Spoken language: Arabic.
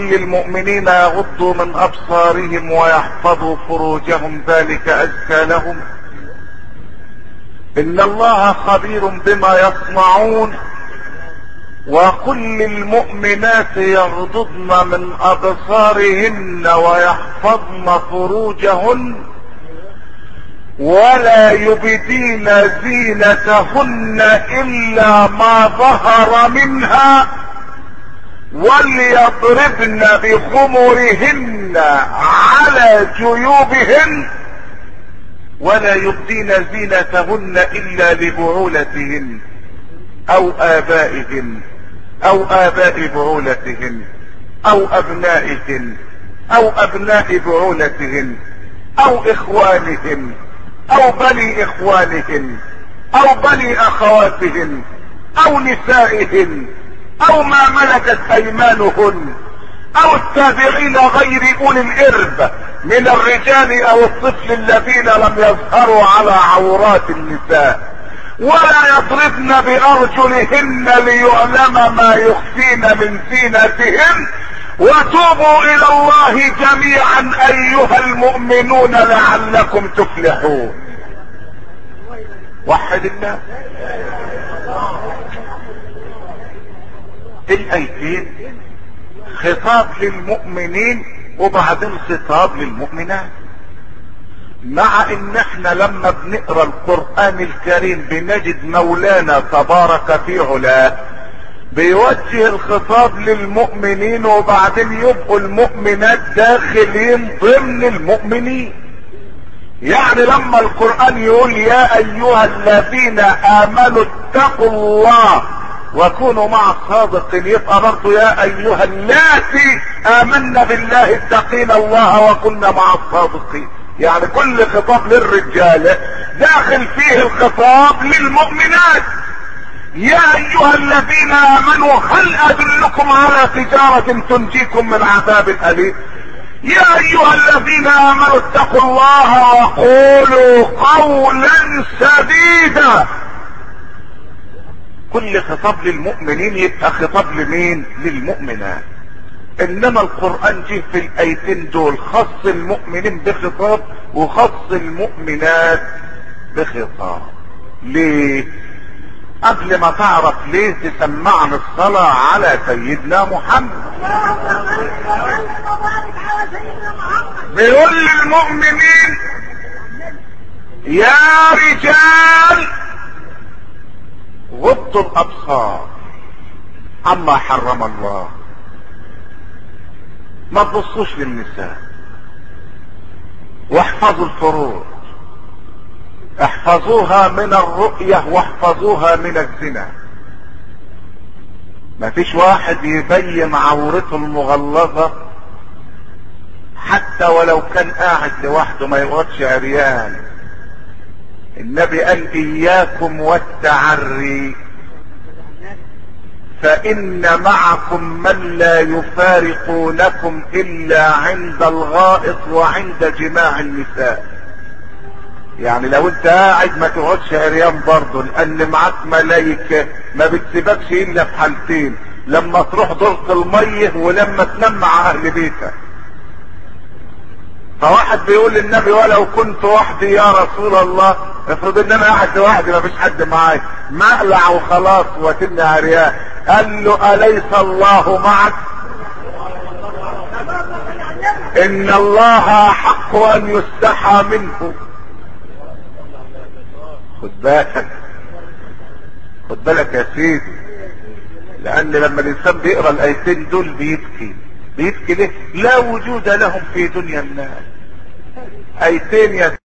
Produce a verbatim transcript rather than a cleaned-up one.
وقل للمؤمنين يغضوا من ابصارهم ويحفظوا فروجهم ذلك ازكى لهم ان الله خبير بما يصنعون. وقل للمؤمنات يغضضن من ابصارهن ويحفظن فروجهن ولا يبدين زينتهن الا ما ظهر منها وليضربن بخمرهن على جيوبهن ولا يبدين زينتهن الا لبعولتهن او ابائهن او اباء بعولتهن او ابنائهن او ابناء بعولتهن او اخوانهن او بني اخوانهن او بني اخواتهن او نسائهن او ما ملكت ايمانهن او التابعين غير اولي الارب من الرجال او الطفل الذين لم يظهروا على عورات النساء ولا يضربن بارجلهن ليعلم ما يخفين من زينتهن وتوبوا الى الله جميعا ايها المؤمنون لعلكم تفلحون. وحد الله. الايتين خطاب للمؤمنين وبعدين خطاب للمؤمنات، مع ان احنا لما بنقرا القرآن الكريم بنجد مولانا تبارك في علاه بيوجه الخطاب للمؤمنين وبعدين يبقوا المؤمنات داخلين ضمن المؤمنين. يعني لما القرآن يقول يا ايها الذين امنوا اتقوا الله وكونوا مع الصادقين، يبقى برضه يا ايها اللاتي امنا بالله اتقين الله وكنا مع الصادقين. يعني كل خطاب للرجال داخل فيه الخطاب للمؤمنات. يا ايها الذين امنوا هل ادلكم على تجارة تنجيكم من عذاب اليم. يا ايها الذين امنوا اتقوا الله وقولوا قولا سديدا. كل خطاب للمؤمنين يبقى خطاب لمين؟ للمؤمنات. انما القرآن جه في الايتين دول خص المؤمنين بخطاب وخص المؤمنات بخطاب. ليه؟ قبل ما تعرف ليه تسمعنا الصلاة على سيدنا محمد. بيقول للمؤمنين يا رجال غضوا الابصار عما حرم الله، ما تبصوش للنساء، واحفظوا الفروج، احفظوها من الرؤية واحفظوها من الزنا. ما فيش واحد يبين عورته المغلظة حتى ولو كان قاعد لوحده، ما يقعدش عريان. النبي قال اياكم والتعري فان معكم من لا يفارقونكم الا عند الغائط وعند جماع النساء. يعني لو انت قاعد ما تقعدش عريان برضه، لان معاك ملايكة ما بتسيبكش الا في حالتين: لما تروح دورة المية ولما تنام مع اهل بيتك. فواحد بيقول للنبي ولو كنت وحدي يا رسول الله، افرض ان انا قاعد لوحدي ما فيش حد معايا، ما اقلع وخلاص واتني عريان. قال له اليس الله معك؟ ان الله حق ان يستحى منه. خد بالك، خد بالك يا سيدي، لان لما الانسان بيقرا الايتين دول بيبكي. بيبكي ليه؟ لا وجود لهم في دنيا الناس. ايتين يا